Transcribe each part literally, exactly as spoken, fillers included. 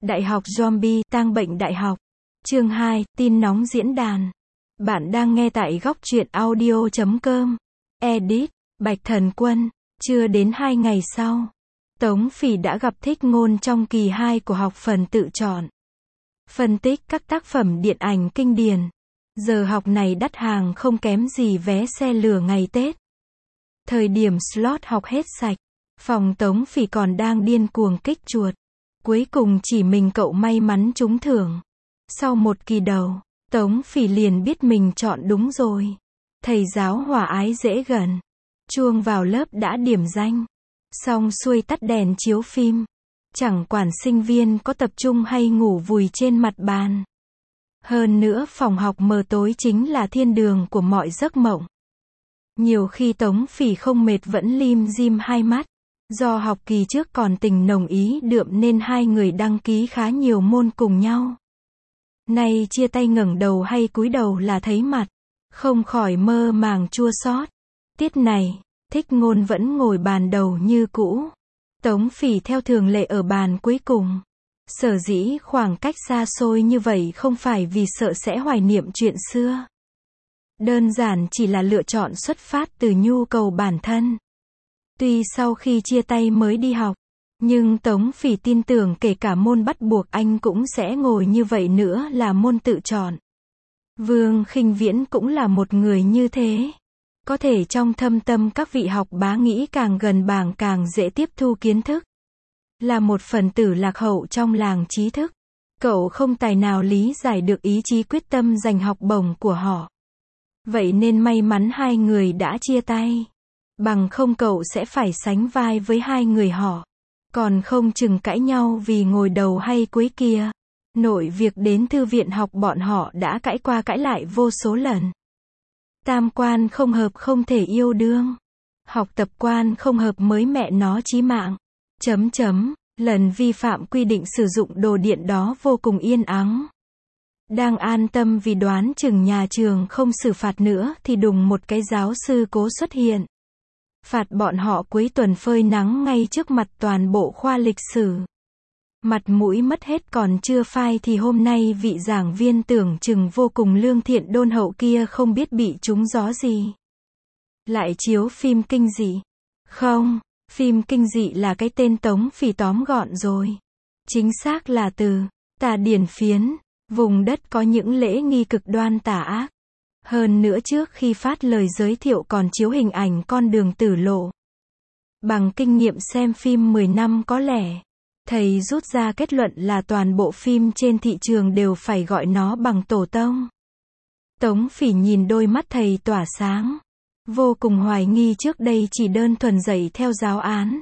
Đại học Zombie, tang bệnh đại học. Chương hai, tin nóng diễn đàn. Bạn đang nghe tại góc truyện audio chấm com. Edit, Bạch Thần Quân. Chưa đến hai ngày sau, Tống Phỉ đã gặp Thích Ngôn trong kỳ hai của học phần tự chọn. Phân tích các tác phẩm điện ảnh kinh điển. Giờ học này đắt hàng không kém gì vé xe lửa ngày Tết. Thời điểm slot học hết sạch, phòng Tống Phỉ còn đang điên cuồng kích chuột. Cuối cùng chỉ mình cậu may mắn trúng thưởng. Sau một kỳ đầu, Tống Phỉ liền biết mình chọn đúng rồi. Thầy giáo hòa ái dễ gần. Chuông vào lớp đã điểm danh. Xong xuôi tắt đèn chiếu phim. Chẳng quản sinh viên có tập trung hay ngủ vùi trên mặt bàn. Hơn nữa phòng học mờ tối chính là thiên đường của mọi giấc mộng. Nhiều khi Tống Phỉ không mệt vẫn lim dim hai mắt. Do học kỳ trước còn tình nồng ý đượm nên hai người đăng ký khá nhiều môn cùng nhau. Nay chia tay ngẩng đầu hay cúi đầu là thấy mặt. Không khỏi mơ màng chua xót. Tiết này, Thích Ngôn vẫn ngồi bàn đầu như cũ. Tống Phỉ theo thường lệ ở bàn cuối cùng. Sở dĩ khoảng cách xa xôi như vậy không phải vì sợ sẽ hoài niệm chuyện xưa. Đơn giản chỉ là lựa chọn xuất phát từ nhu cầu bản thân. Tuy sau khi chia tay mới đi học, nhưng Tống Phỉ tin tưởng kể cả môn bắt buộc anh cũng sẽ ngồi như vậy nữa là môn tự chọn. Vương Khinh Viễn cũng là một người như thế. Có thể trong thâm tâm các vị học bá nghĩ càng gần bảng càng dễ tiếp thu kiến thức. Là một phần tử lạc hậu trong làng trí thức, cậu không tài nào lý giải được ý chí quyết tâm giành học bổng của họ. Vậy nên may mắn hai người đã chia tay. Bằng không cậu sẽ phải sánh vai với hai người họ. Còn không chừng cãi nhau vì ngồi đầu hay cuối kia. Nội việc đến thư viện học bọn họ đã cãi qua cãi lại vô số lần. Tam quan không hợp không thể yêu đương. Học tập quan không hợp mới mẹ nó chí mạng. Chấm chấm, lần vi phạm quy định sử dụng đồ điện đó vô cùng yên ắng. Đang an tâm vì đoán chừng nhà trường không xử phạt nữa thì đùng một cái giáo sư cố xuất hiện. Phạt bọn họ cuối tuần phơi nắng ngay trước mặt toàn bộ khoa lịch sử. Mặt mũi mất hết còn chưa phai thì hôm nay vị giảng viên tưởng chừng vô cùng lương thiện đôn hậu kia không biết bị trúng gió gì. Lại chiếu phim kinh dị. Không, phim kinh dị là cái tên Tống Phỉ tóm gọn rồi. Chính xác là từ Tà Điển Phiến, vùng đất có những lễ nghi cực đoan tà ác. Hơn nữa trước khi phát lời giới thiệu còn chiếu hình ảnh con đường tử lộ. Bằng kinh nghiệm xem phim mười năm có lẽ, thầy rút ra kết luận là toàn bộ phim trên thị trường đều phải gọi nó bằng tổ tông. Tống Phỉ nhìn đôi mắt thầy tỏa sáng. Vô cùng hoài nghi trước đây chỉ đơn thuần dạy theo giáo án.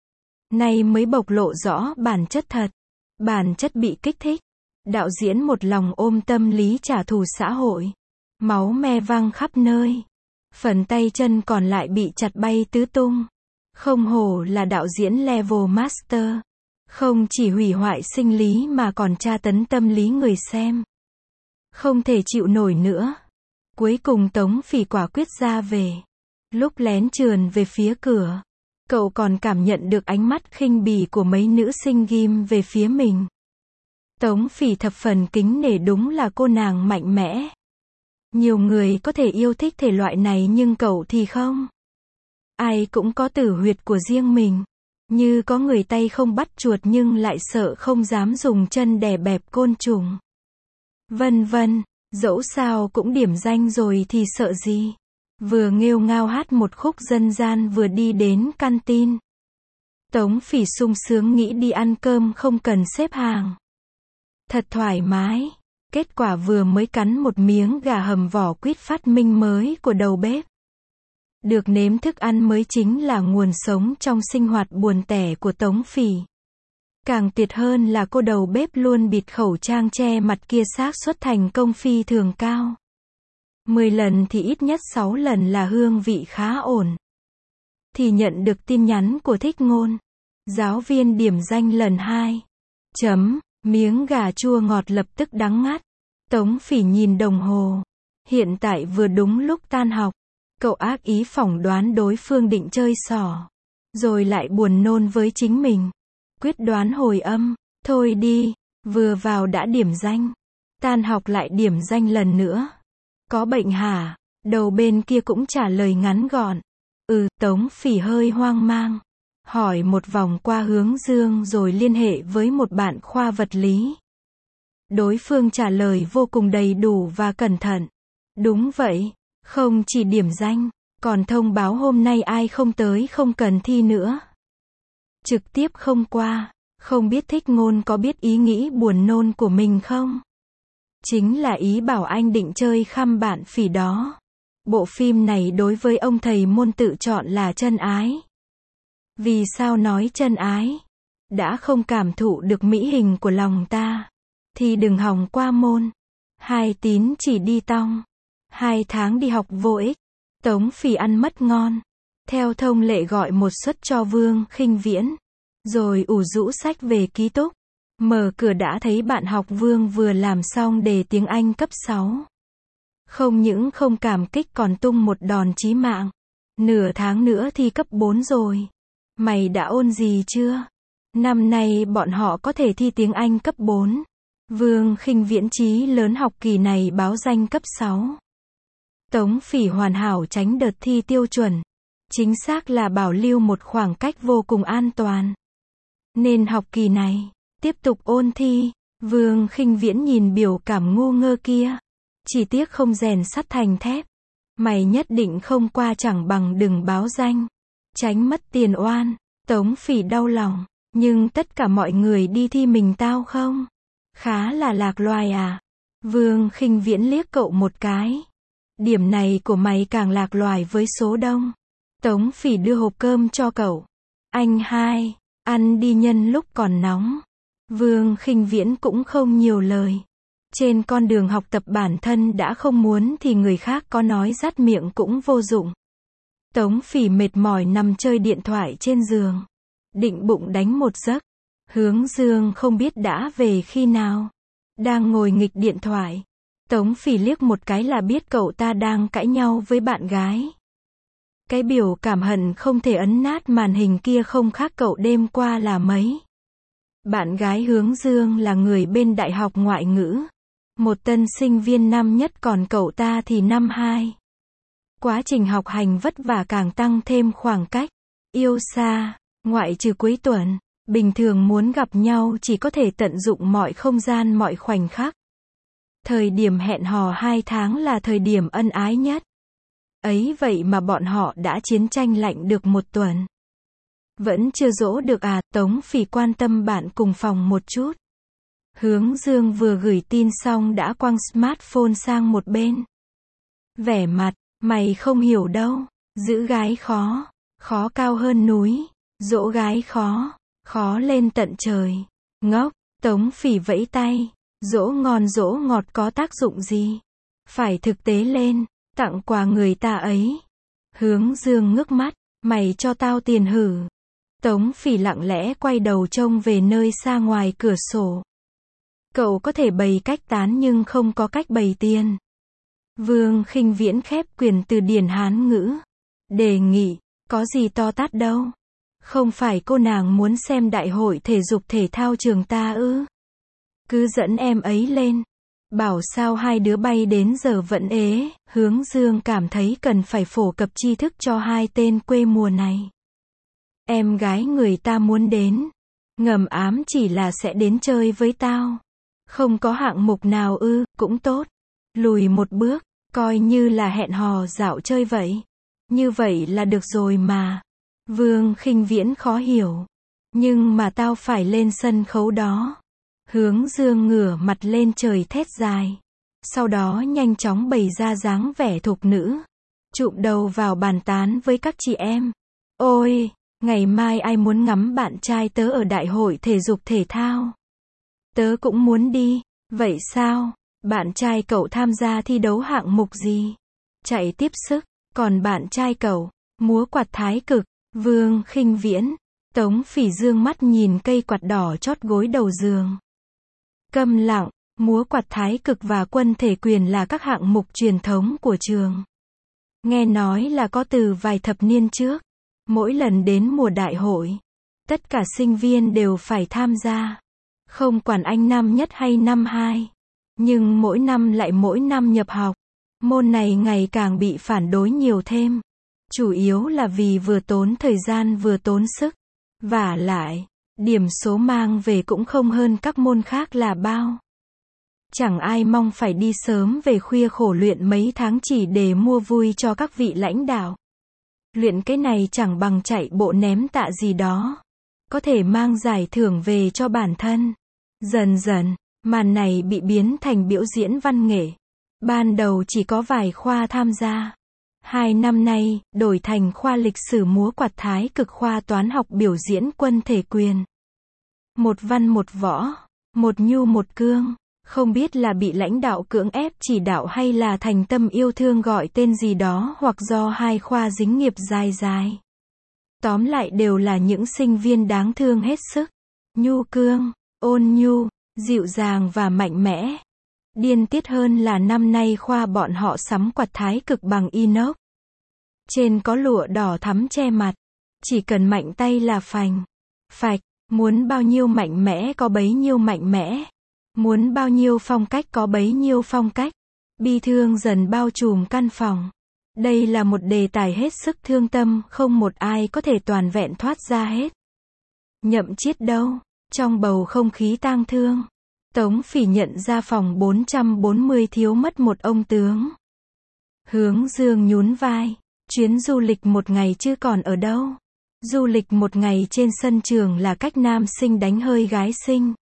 Nay mới bộc lộ rõ bản chất thật. Bản chất bị kích thích. Đạo diễn một lòng ôm tâm lý trả thù xã hội. Máu me văng khắp nơi. Phần tay chân còn lại bị chặt bay tứ tung. Không hổ là đạo diễn level master. Không chỉ hủy hoại sinh lý mà còn tra tấn tâm lý người xem. Không thể chịu nổi nữa. Cuối cùng Tống Phỉ quả quyết ra về. Lúc lén trườn về phía cửa, cậu còn cảm nhận được ánh mắt khinh bỉ của mấy nữ sinh ghim về phía mình. Tống Phỉ thập phần kính nể, đúng là cô nàng mạnh mẽ. Nhiều người có thể yêu thích thể loại này nhưng cậu thì không. Ai cũng có tử huyệt của riêng mình. Như có người tay không bắt chuột nhưng lại sợ không dám dùng chân đè bẹp côn trùng. Vân vân, dẫu sao cũng điểm danh rồi thì sợ gì. Vừa nghêu ngao hát một khúc dân gian vừa đi đến canteen. Tống Phỉ sung sướng nghĩ đi ăn cơm không cần xếp hàng. Thật thoải mái. Kết quả vừa mới cắn một miếng gà hầm vỏ quýt phát minh mới của đầu bếp. Được nếm thức ăn mới chính là nguồn sống trong sinh hoạt buồn tẻ của Tống Phỉ. Càng tuyệt hơn là cô đầu bếp luôn bịt khẩu trang che mặt kia xác suất thành công phi thường cao. mười lần thì ít nhất sáu lần là hương vị khá ổn. Thì nhận được tin nhắn của Thích Ngôn. Giáo viên điểm danh lần hai. Chấm, miếng gà chua ngọt lập tức đắng ngắt. Tống Phỉ nhìn đồng hồ. Hiện tại vừa đúng lúc tan học. Cậu ác ý phỏng đoán đối phương định chơi xỏ. Rồi lại buồn nôn với chính mình. Quyết đoán hồi âm. Thôi đi, Vừa vào đã điểm danh. Tan học lại điểm danh lần nữa. Có bệnh hả? Đầu bên kia cũng trả lời ngắn gọn. Ừ, Tống Phỉ hơi hoang mang. Hỏi một vòng qua hướng dương rồi liên hệ với một bạn khoa vật lý. Đối phương trả lời vô cùng đầy đủ và cẩn thận. Đúng vậy, không chỉ điểm danh, còn thông báo hôm nay ai không tới không cần thi nữa. Trực tiếp không qua, không biết Thích Ngôn có biết ý nghĩ buồn nôn của mình không? Chính là ý bảo anh định chơi khăm bạn Phỉ đó. Bộ phim này đối với ông thầy môn tự chọn là chân ái. Vì sao nói chân ái? Đã không cảm thụ được mỹ hình của lòng ta, thì đừng hòng qua môn. Hai tín chỉ đi tong. Hai tháng đi học vô ích. Tống Phỉ ăn mất ngon. Theo thông lệ gọi một suất cho Vương Khinh Viễn. Rồi ủ rũ sách về ký túc. Mở cửa đã thấy bạn học Vương vừa làm xong đề tiếng Anh cấp sáu. Không những không cảm kích còn tung một đòn chí mạng. Nửa tháng nữa thi cấp bốn rồi. Mày đã ôn gì chưa? Năm nay bọn họ có thể thi tiếng Anh cấp bốn. Vương Khinh Viễn chí lớn học kỳ này báo danh cấp sáu. Tống Phỉ hoàn hảo tránh đợt thi tiêu chuẩn. Chính xác là bảo lưu một khoảng cách vô cùng an toàn. Nên học kỳ này, tiếp tục ôn thi. Vương Khinh Viễn nhìn biểu cảm ngu ngơ kia. Chỉ tiếc không rèn sắt thành thép. Mày nhất định không qua chẳng bằng đừng báo danh. Tránh mất tiền oan. Tống Phỉ đau lòng. Nhưng tất cả mọi người đi thi mình tao không? Khá là lạc loài à? Vương Khinh Viễn liếc cậu một cái. Điểm này của mày càng lạc loài với số đông. Tống Phỉ đưa hộp cơm cho cậu. Anh hai, ăn đi nhân lúc còn nóng. Vương Khinh Viễn cũng không nhiều lời. Trên con đường học tập bản thân đã không muốn thì người khác có nói dắt miệng cũng vô dụng. Tống Phỉ mệt mỏi nằm chơi điện thoại trên giường. Định bụng đánh một giấc. Hướng Dương không biết đã về khi nào. Đang ngồi nghịch điện thoại. Tống Phỉ liếc một cái là biết cậu ta đang cãi nhau với bạn gái. Cái biểu cảm hận không thể ấn nát màn hình kia không khác cậu đêm qua là mấy. Bạn gái Hướng Dương là người bên đại học ngoại ngữ. Một tân sinh viên năm nhất còn cậu ta thì năm hai. Quá trình học hành vất vả càng tăng thêm khoảng cách. Yêu xa, ngoại trừ cuối tuần. Bình thường muốn gặp nhau chỉ có thể tận dụng mọi không gian mọi khoảnh khắc. Thời điểm hẹn hò hai tháng là thời điểm ân ái nhất. Ấy vậy mà bọn họ đã chiến tranh lạnh được một tuần. Vẫn chưa dỗ được à? Tống Phỉ quan tâm bạn cùng phòng một chút. Hướng Dương vừa gửi tin xong đã quăng smartphone sang một bên. Vẻ mặt, mày không hiểu đâu. Giữ gái khó. Khó cao hơn núi. Dỗ gái khó. Khó lên tận trời. Ngốc. Tống Phỉ vẫy tay. Dỗ ngon dỗ ngọt có tác dụng gì? Phải thực tế lên. Tặng quà người ta ấy. Hướng Dương ngước mắt. Mày cho tao tiền hử? Tống Phỉ lặng lẽ quay đầu trông về nơi xa ngoài cửa sổ. Cậu có thể bày cách tán nhưng không có cách bày tiền. Vương Khinh Viễn khép quyền từ điển Hán ngữ. Đề nghị, có gì to tát đâu. Không phải cô nàng muốn xem đại hội thể dục thể thao trường ta ư? Cứ dẫn em ấy lên. Bảo sao hai đứa bay đến giờ vẫn ế. Hướng Dương cảm thấy cần phải phổ cập tri thức cho hai tên quê mùa này. Em gái người ta muốn đến. Ngầm ám chỉ là sẽ đến chơi với tao. Không có hạng mục nào ư, cũng tốt. Lùi một bước, coi như là hẹn hò dạo chơi vậy. Như vậy là được rồi mà. Vương Khinh Viễn khó hiểu. Nhưng mà tao phải lên sân khấu đó. Hướng Dương ngửa mặt lên trời thét dài. Sau đó nhanh chóng bày ra dáng vẻ thục nữ. Chụm đầu vào bàn tán với các chị em. Ôi, ngày mai ai muốn ngắm bạn trai tớ ở đại hội thể dục thể thao? Tớ cũng muốn đi. Vậy sao? Bạn trai cậu tham gia thi đấu hạng mục gì? Chạy tiếp sức. Còn bạn trai cậu, múa quạt thái cực. Vương Khinh Viễn. Tống Phỉ dương mắt nhìn cây quạt đỏ chót gối đầu giường. Câm lặng, múa quạt thái cực và quân thể quyền là các hạng mục truyền thống của trường. Nghe nói là có từ vài thập niên trước. Mỗi lần đến mùa đại hội, tất cả sinh viên đều phải tham gia. Không quản anh năm nhất hay năm hai. Nhưng mỗi năm lại mỗi năm nhập học. Môn này ngày càng bị phản đối nhiều thêm. Chủ yếu là vì vừa tốn thời gian vừa tốn sức. Vả lại, điểm số mang về cũng không hơn các môn khác là bao. Chẳng ai mong phải đi sớm về khuya khổ luyện mấy tháng chỉ để mua vui cho các vị lãnh đạo. Luyện cái này chẳng bằng chạy bộ ném tạ gì đó. Có thể mang giải thưởng về cho bản thân. Dần dần, màn này bị biến thành biểu diễn văn nghệ. Ban đầu chỉ có vài khoa tham gia. Hai năm nay, đổi thành khoa lịch sử múa quạt thái cực, khoa toán học biểu diễn quân thể quyền. Một văn một võ, một nhu một cương. Không biết là bị lãnh đạo cưỡng ép chỉ đạo hay là thành tâm yêu thương gọi tên gì đó, hoặc do hai khoa dính nghiệp dài dài. Tóm lại đều là những sinh viên đáng thương hết sức. Nhu cương, ôn nhu, dịu dàng và mạnh mẽ. Điên tiết hơn là năm nay khoa bọn họ sắm quạt thái cực bằng inox. Trên có lụa đỏ thắm che mặt. Chỉ cần mạnh tay là phành. Phạch, muốn bao nhiêu mạnh mẽ có bấy nhiêu mạnh mẽ. Muốn bao nhiêu phong cách có bấy nhiêu phong cách. Bi thương dần bao trùm căn phòng. Đây là một đề tài hết sức thương tâm, không một ai có thể toàn vẹn thoát ra hết. Nhậm Chiết đâu? Trong bầu không khí tang thương, Tống Phỉ nhận ra phòng bốn trăm bốn mươi thiếu mất một ông tướng. Hướng Dương nhún vai. Chuyến du lịch một ngày chứ còn ở đâu. Du lịch một ngày trên sân trường là cách nam sinh đánh hơi gái sinh.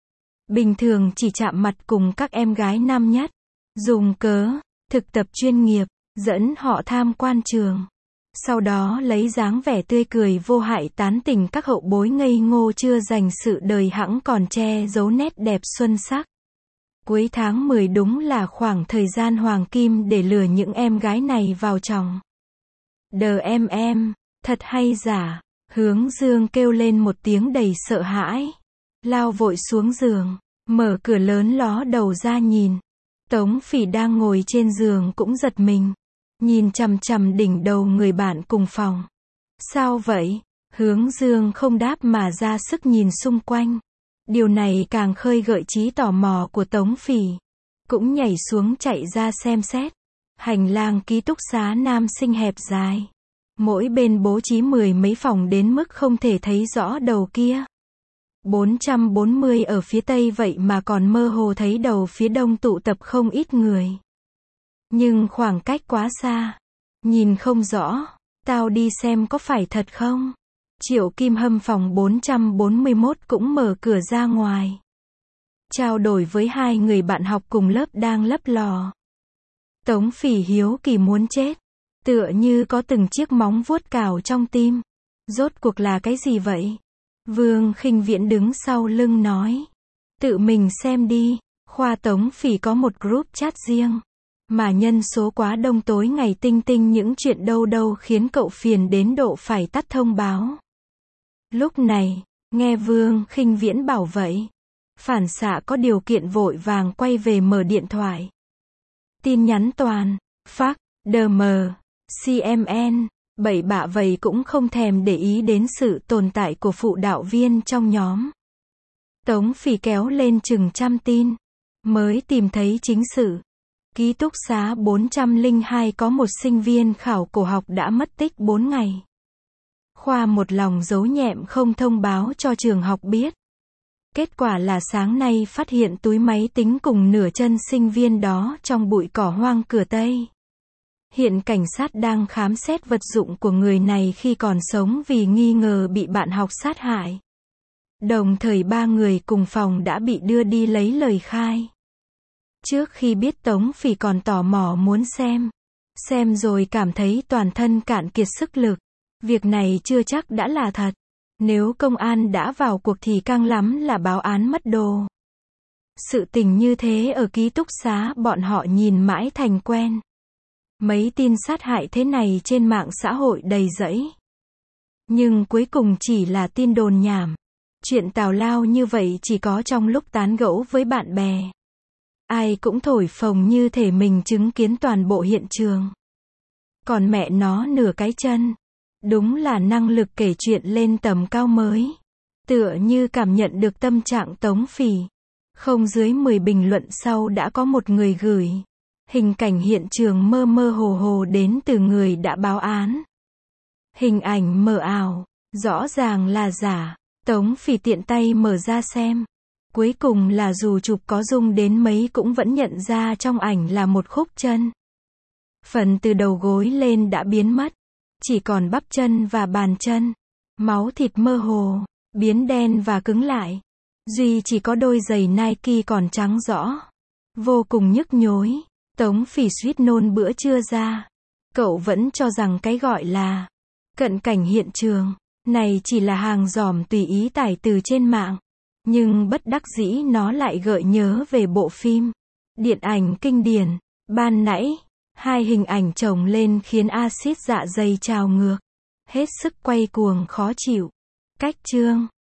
Bình thường chỉ chạm mặt cùng các em gái năm nhất. Dùng cớ thực tập chuyên nghiệp, dẫn họ tham quan trường. Sau đó lấy dáng vẻ tươi cười vô hại tán tỉnh các hậu bối ngây ngô chưa dành sự đời hẵng còn che giấu nét đẹp xuân sắc. Cuối tháng mười đúng là khoảng thời gian hoàng kim để lừa những em gái này vào chồng. Đờ em em, thật hay giả? Hướng Dương kêu lên một tiếng đầy sợ hãi. Lao vội xuống giường, mở cửa lớn ló đầu ra nhìn. Tống Phỉ đang ngồi trên giường cũng giật mình. Nhìn chằm chằm đỉnh đầu người bạn cùng phòng. Sao vậy? Hướng Dương không đáp mà ra sức nhìn xung quanh. Điều này càng khơi gợi trí tò mò của Tống Phỉ. Cũng nhảy xuống chạy ra xem xét. Hành lang ký túc xá nam sinh hẹp dài. Mỗi bên bố trí mười mấy phòng đến mức không thể thấy rõ đầu kia. bốn trăm bốn mươi ở phía tây vậy mà còn mơ hồ thấy đầu phía đông tụ tập không ít người. Nhưng khoảng cách quá xa. Nhìn không rõ. Tao đi xem có phải thật không? Triệu Kim Hâm phòng bốn trăm bốn mươi mốt cũng mở cửa ra ngoài. Trao đổi với hai người bạn học cùng lớp đang lấp lò. Tống Phỉ hiếu kỳ muốn chết. Tựa như có từng chiếc móng vuốt cào trong tim. Rốt cuộc là cái gì vậy? Vương Khinh Viễn đứng sau lưng nói. Tự mình xem đi. Khoa Tống Phỉ có một group chat riêng. Mà nhân số quá đông tối ngày tinh tinh những chuyện đâu đâu khiến cậu phiền đến độ phải tắt thông báo. Lúc này, nghe Vương Khinh Viễn bảo vậy. Phản xạ có điều kiện vội vàng quay về mở điện thoại. Tin nhắn toàn, phác, đờ mờ, xê em en, bậy bạ vậy cũng không thèm để ý đến sự tồn tại của phụ đạo viên trong nhóm. Tống Phỉ kéo lên chừng trăm tin. Mới tìm thấy chính sự. Ký túc xá bốn trăm lẻ hai có một sinh viên khảo cổ học đã mất tích bốn ngày. Khoa một lòng giấu nhẹm không thông báo cho trường học biết. Kết quả là sáng nay phát hiện túi máy tính cùng nửa chân sinh viên đó trong bụi cỏ hoang cửa Tây. Hiện cảnh sát đang khám xét vật dụng của người này khi còn sống vì nghi ngờ bị bạn học sát hại. Đồng thời ba người cùng phòng đã bị đưa đi lấy lời khai. Trước khi biết Tống Phỉ còn tò mò muốn xem. Xem rồi cảm thấy toàn thân cạn kiệt sức lực. Việc này chưa chắc đã là thật. Nếu công an đã vào cuộc thì căng lắm là báo án mất đồ. Sự tình như thế ở ký túc xá bọn họ nhìn mãi thành quen. Mấy tin sát hại thế này trên mạng xã hội đầy rẫy. Nhưng cuối cùng chỉ là tin đồn nhảm. Chuyện tào lao như vậy chỉ có trong lúc tán gẫu với bạn bè. Ai cũng thổi phồng như thể mình chứng kiến toàn bộ hiện trường. Còn mẹ nó nửa cái chân. Đúng là năng lực kể chuyện lên tầm cao mới. Tựa như cảm nhận được tâm trạng Tống Phỉ. Không dưới mười bình luận sau đã có một người gửi. Hình cảnh hiện trường mơ mơ hồ hồ đến từ người đã báo án. Hình ảnh mờ ảo, rõ ràng là giả. Tống Phỉ tiện tay mở ra xem. Cuối cùng là dù chụp có zoom đến mấy cũng vẫn nhận ra trong ảnh là một khúc chân. Phần từ đầu gối lên đã biến mất. Chỉ còn bắp chân và bàn chân. Máu thịt mơ hồ, biến đen và cứng lại. Duy chỉ có đôi giày Nike còn trắng rõ. Vô cùng nhức nhối. Tống Phỉ suýt nôn bữa trưa ra. Cậu vẫn cho rằng cái gọi là cận cảnh hiện trường này chỉ là hàng dòm tùy ý tải từ trên mạng. Nhưng bất đắc dĩ nó lại gợi nhớ về bộ phim điện ảnh kinh điển. Ban nãy, hai hình ảnh chồng lên khiến axit dạ dày trào ngược. Hết sức quay cuồng khó chịu. Cách chương